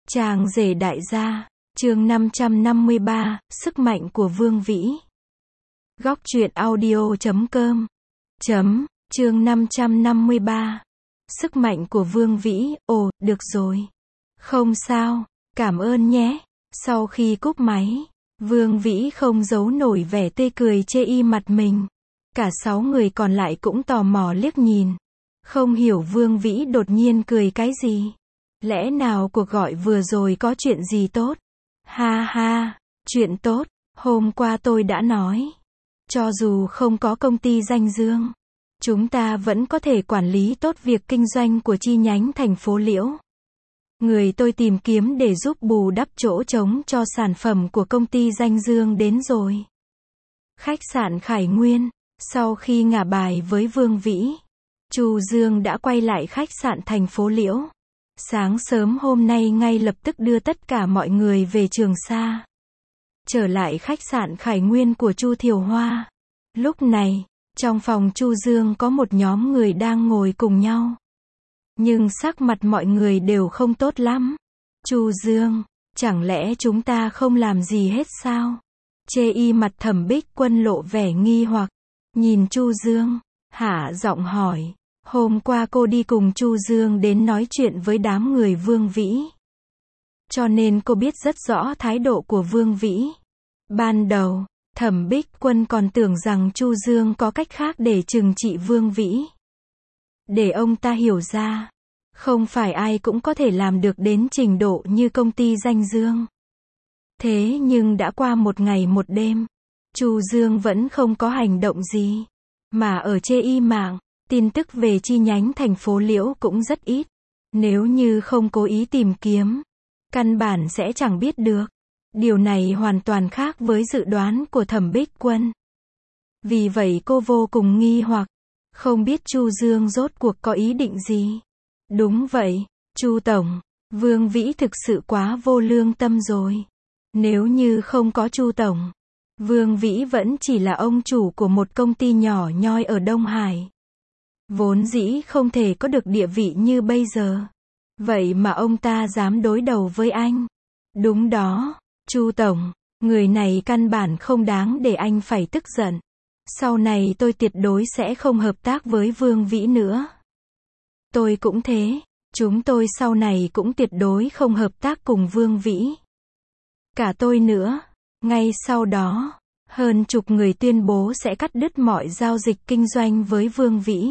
Chàng rể đại gia, chương 553, sức mạnh của Vương Vĩ. Góc truyện audio.com chương 553. Sức mạnh của Vương Vĩ, ồ, được rồi. Không sao, cảm ơn nhé. Sau khi cúp máy, Vương Vĩ không giấu nổi vẻ tươi cười chê y mặt mình. Cả 6 người còn lại cũng tò mò liếc nhìn. Không hiểu Vương Vĩ đột nhiên cười cái gì. Lẽ nào cuộc gọi vừa rồi có chuyện gì tốt? Ha ha, chuyện tốt, hôm qua tôi đã nói. Cho dù không có công ty danh dương, chúng ta vẫn có thể quản lý tốt việc kinh doanh của chi nhánh thành phố Liễu. Người tôi tìm kiếm để giúp bù đắp chỗ trống cho sản phẩm của công ty danh dương đến rồi. Khách sạn Khải Nguyên, sau khi ngả bài với Vương Vĩ, Chu Dương đã quay lại khách sạn thành phố Liễu. Sáng sớm hôm nay ngay lập tức đưa tất cả mọi người về Trường Sa. Trở lại khách sạn Khải Nguyên của Chu Thiều Hoa. Lúc này, trong phòng Chu Dương có một nhóm người đang ngồi cùng nhau. Nhưng sắc mặt mọi người đều không tốt lắm. Chu Dương, chẳng lẽ chúng ta không làm gì hết sao? Chê y mặt Thẩm Bích Quân lộ vẻ nghi hoặc. Nhìn Chu Dương, hạ giọng hỏi. Hôm qua cô đi cùng Chu Dương đến nói chuyện với đám người Vương Vĩ. Cho nên cô biết rất rõ thái độ của Vương Vĩ. Ban đầu, Thẩm Bích Quân còn tưởng rằng Chu Dương có cách khác để trừng trị Vương Vĩ. Để ông ta hiểu ra, không phải ai cũng có thể làm được đến trình độ như công ty danh dương. Thế nhưng đã qua một ngày một đêm, Chu Dương vẫn không có hành động gì. Mà ở chê y mạng, tin tức về chi nhánh thành phố Liễu cũng rất ít. Nếu như không cố ý tìm kiếm, căn bản sẽ chẳng biết được. Điều này hoàn toàn khác với dự đoán của Thẩm Bích Quân. Vì vậy cô vô cùng nghi hoặc, không biết Chu Dương rốt cuộc có ý định gì. Đúng vậy, Chu Tổng, Vương Vĩ thực sự quá vô lương tâm rồi. Nếu như không có Chu Tổng, Vương Vĩ vẫn chỉ là ông chủ của một công ty nhỏ nhoi ở Đông Hải. Vốn dĩ không thể có được địa vị như bây giờ. Vậy mà ông ta dám đối đầu với anh. Đúng đó, Chu Tổng, người này căn bản không đáng để anh phải tức giận. Sau này tôi tuyệt đối sẽ không hợp tác với Vương Vĩ nữa. Tôi cũng thế, chúng tôi sau này cũng tuyệt đối không hợp tác cùng Vương Vĩ. Cả tôi nữa. Ngay sau đó, hơn chục người tuyên bố sẽ cắt đứt mọi giao dịch kinh doanh với Vương Vĩ.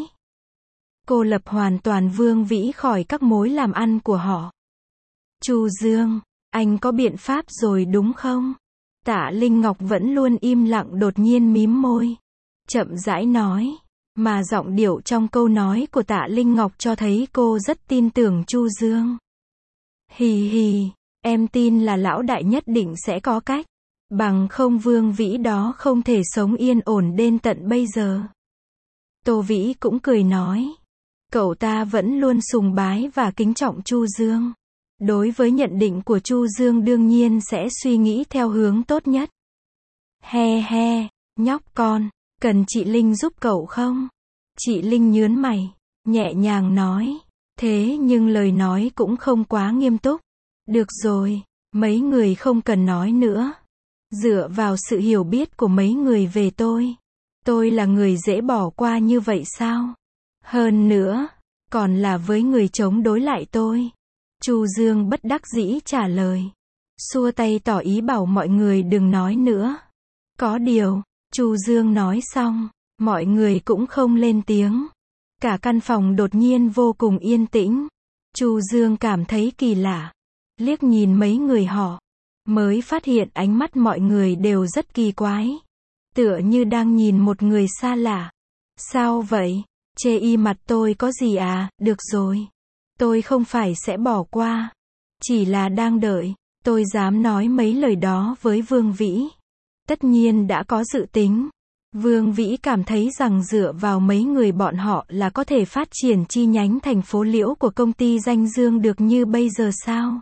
Cô lập hoàn toàn Vương Vĩ khỏi các mối làm ăn của họ. Chu Dương, anh có biện pháp rồi đúng không? Tạ Linh Ngọc vẫn luôn im lặng đột nhiên mím môi. Chậm rãi nói. Mà giọng điệu trong câu nói của Tạ Linh Ngọc cho thấy cô rất tin tưởng Chu Dương. Hì hì, em tin là lão đại nhất định sẽ có cách. Bằng không Vương Vĩ đó không thể sống yên ổn đến tận bây giờ. Tô Vĩ cũng cười nói. Cậu ta vẫn luôn sùng bái và kính trọng Chu Dương. Đối với nhận định của Chu Dương đương nhiên sẽ suy nghĩ theo hướng tốt nhất. He he, nhóc con, cần chị Linh giúp cậu không? Chị Linh nhướng mày, nhẹ nhàng nói. Thế nhưng lời nói cũng không quá nghiêm túc. Được rồi, mấy người không cần nói nữa. Dựa vào sự hiểu biết của mấy người về tôi là người dễ bỏ qua như vậy sao? Hơn nữa, còn là với người chống đối lại tôi. Chu Dương bất đắc dĩ trả lời. Xua tay tỏ ý bảo mọi người đừng nói nữa. Có điều, Chu Dương nói xong, mọi người cũng không lên tiếng. Cả căn phòng đột nhiên vô cùng yên tĩnh. Chu Dương cảm thấy kỳ lạ. Liếc nhìn mấy người họ, mới phát hiện ánh mắt mọi người đều rất kỳ quái. Tựa như đang nhìn một người xa lạ. Sao vậy? Chê y mặt tôi có gì à? Được rồi. Tôi không phải sẽ bỏ qua. Chỉ là đang đợi. Tôi dám nói mấy lời đó với Vương Vĩ. Tất nhiên đã có dự tính. Vương Vĩ cảm thấy rằng dựa vào mấy người bọn họ là có thể phát triển chi nhánh thành phố Liễu của công ty danh dương được như bây giờ sao?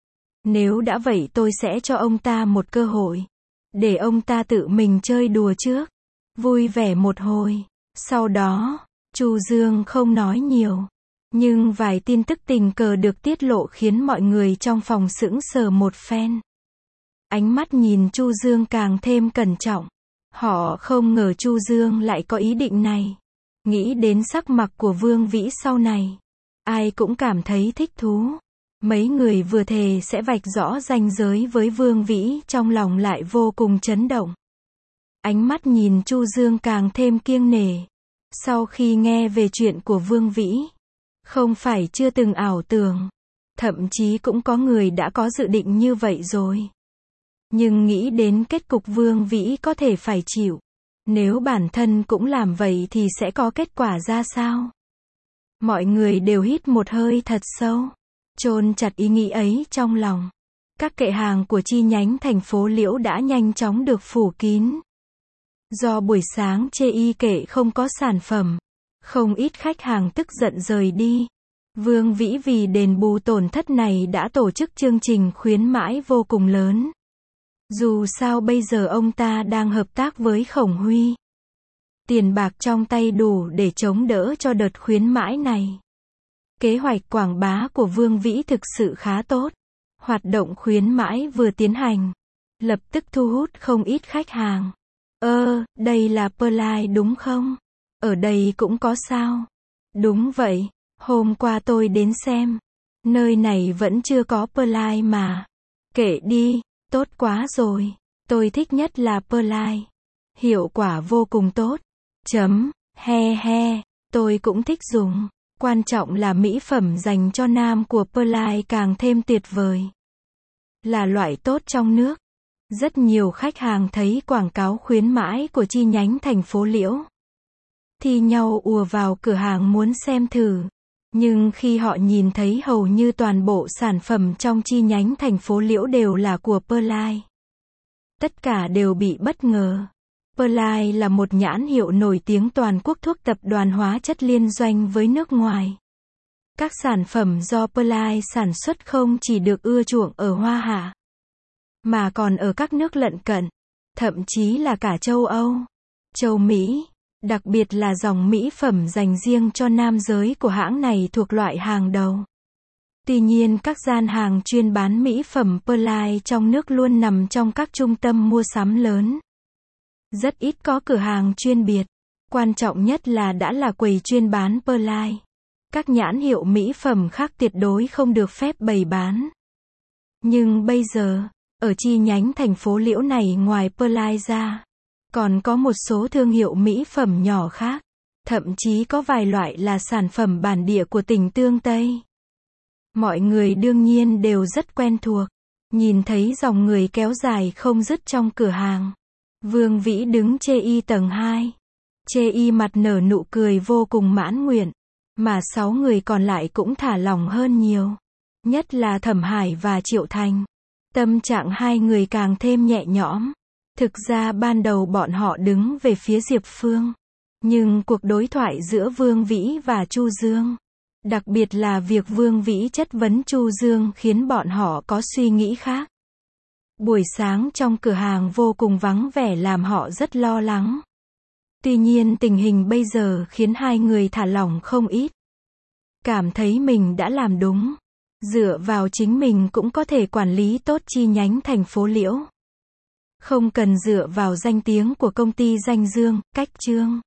Nếu đã vậy tôi sẽ cho ông ta một cơ hội. Để ông ta tự mình chơi đùa trước. Vui vẻ một hồi. Sau đó, Chu Dương không nói nhiều. Nhưng vài tin tức tình cờ được tiết lộ khiến mọi người trong phòng sững sờ một phen. Ánh mắt nhìn Chu Dương càng thêm cẩn trọng. Họ không ngờ Chu Dương lại có ý định này. Nghĩ đến sắc mặt của Vương Vĩ sau này, ai cũng cảm thấy thích thú. Mấy người vừa thề sẽ vạch rõ ranh giới với Vương Vĩ, trong lòng lại vô cùng chấn động. Ánh mắt nhìn Chu Dương càng thêm kiêng nể. Sau khi nghe về chuyện của Vương Vĩ, không phải chưa từng ảo tưởng, thậm chí cũng có người đã có dự định như vậy rồi. Nhưng nghĩ đến kết cục Vương Vĩ có thể phải chịu, nếu bản thân cũng làm vậy thì sẽ có kết quả ra sao? Mọi người đều hít một hơi thật sâu, chôn chặt ý nghĩ ấy trong lòng. Các kệ hàng của chi nhánh thành phố Liễu đã nhanh chóng được phủ kín. Do buổi sáng chê y kệ không có sản phẩm, không ít khách hàng tức giận rời đi. Vương Vĩ vì đền bù tổn thất này đã tổ chức chương trình khuyến mãi vô cùng lớn. Dù sao bây giờ ông ta đang hợp tác với Khổng Huy. Tiền bạc trong tay đủ để chống đỡ cho đợt khuyến mãi này. Kế hoạch quảng bá của Vương Vĩ thực sự khá tốt. Hoạt động khuyến mãi vừa tiến hành, lập tức thu hút không ít khách hàng. Đây là Perline đúng không? Ở đây cũng có sao? Đúng vậy, hôm qua tôi đến xem. Nơi này vẫn chưa có Perline mà. Kệ đi, tốt quá rồi. Tôi thích nhất là Perline. Hiệu quả vô cùng tốt. Tôi cũng thích dùng. Quan trọng là mỹ phẩm dành cho nam của Perline càng thêm tuyệt vời. Là loại tốt trong nước. Rất nhiều khách hàng thấy quảng cáo khuyến mãi của chi nhánh thành phố Liễu, thi nhau ùa vào cửa hàng muốn xem thử. Nhưng khi họ nhìn thấy hầu như toàn bộ sản phẩm trong chi nhánh thành phố Liễu đều là của Perline, tất cả đều bị bất ngờ. Perline là một nhãn hiệu nổi tiếng toàn quốc thuốc tập đoàn hóa chất liên doanh với nước ngoài. Các sản phẩm do Perline sản xuất không chỉ được ưa chuộng ở Hoa Hạ, mà còn ở các nước lân cận, thậm chí là cả châu Âu, châu Mỹ. Đặc biệt là dòng mỹ phẩm dành riêng cho nam giới của hãng này thuộc loại hàng đầu. Tuy nhiên các gian hàng chuyên bán mỹ phẩm Perline trong nước luôn nằm trong các trung tâm mua sắm lớn. Rất ít có cửa hàng chuyên biệt. Quan trọng nhất là đã là quầy chuyên bán Perline, các nhãn hiệu mỹ phẩm khác tuyệt đối không được phép bày bán. Nhưng bây giờ, ở chi nhánh thành phố Liễu này ngoài Perline ra, còn có một số thương hiệu mỹ phẩm nhỏ khác. Thậm chí có vài loại là sản phẩm bản địa của tỉnh Tương Tây. Mọi người đương nhiên đều rất quen thuộc. Nhìn thấy dòng người kéo dài không dứt trong cửa hàng, Vương Vĩ đứng chê y tầng 2. Chê y mặt nở nụ cười vô cùng mãn nguyện. Mà 6 người còn lại cũng thả lỏng hơn nhiều. Nhất là Thẩm Hải và Triệu Thành. Tâm trạng hai người càng thêm nhẹ nhõm. Thực ra ban đầu bọn họ đứng về phía Diệp Phương. Nhưng cuộc đối thoại giữa Vương Vĩ và Chu Dương, đặc biệt là việc Vương Vĩ chất vấn Chu Dương khiến bọn họ có suy nghĩ khác. Buổi sáng trong cửa hàng vô cùng vắng vẻ làm họ rất lo lắng. Tuy nhiên tình hình bây giờ khiến hai người thả lỏng không ít. Cảm thấy mình đã làm đúng. Dựa vào chính mình cũng có thể quản lý tốt chi nhánh thành phố Liễu. Không cần dựa vào danh tiếng của công ty danh dương, cách chương.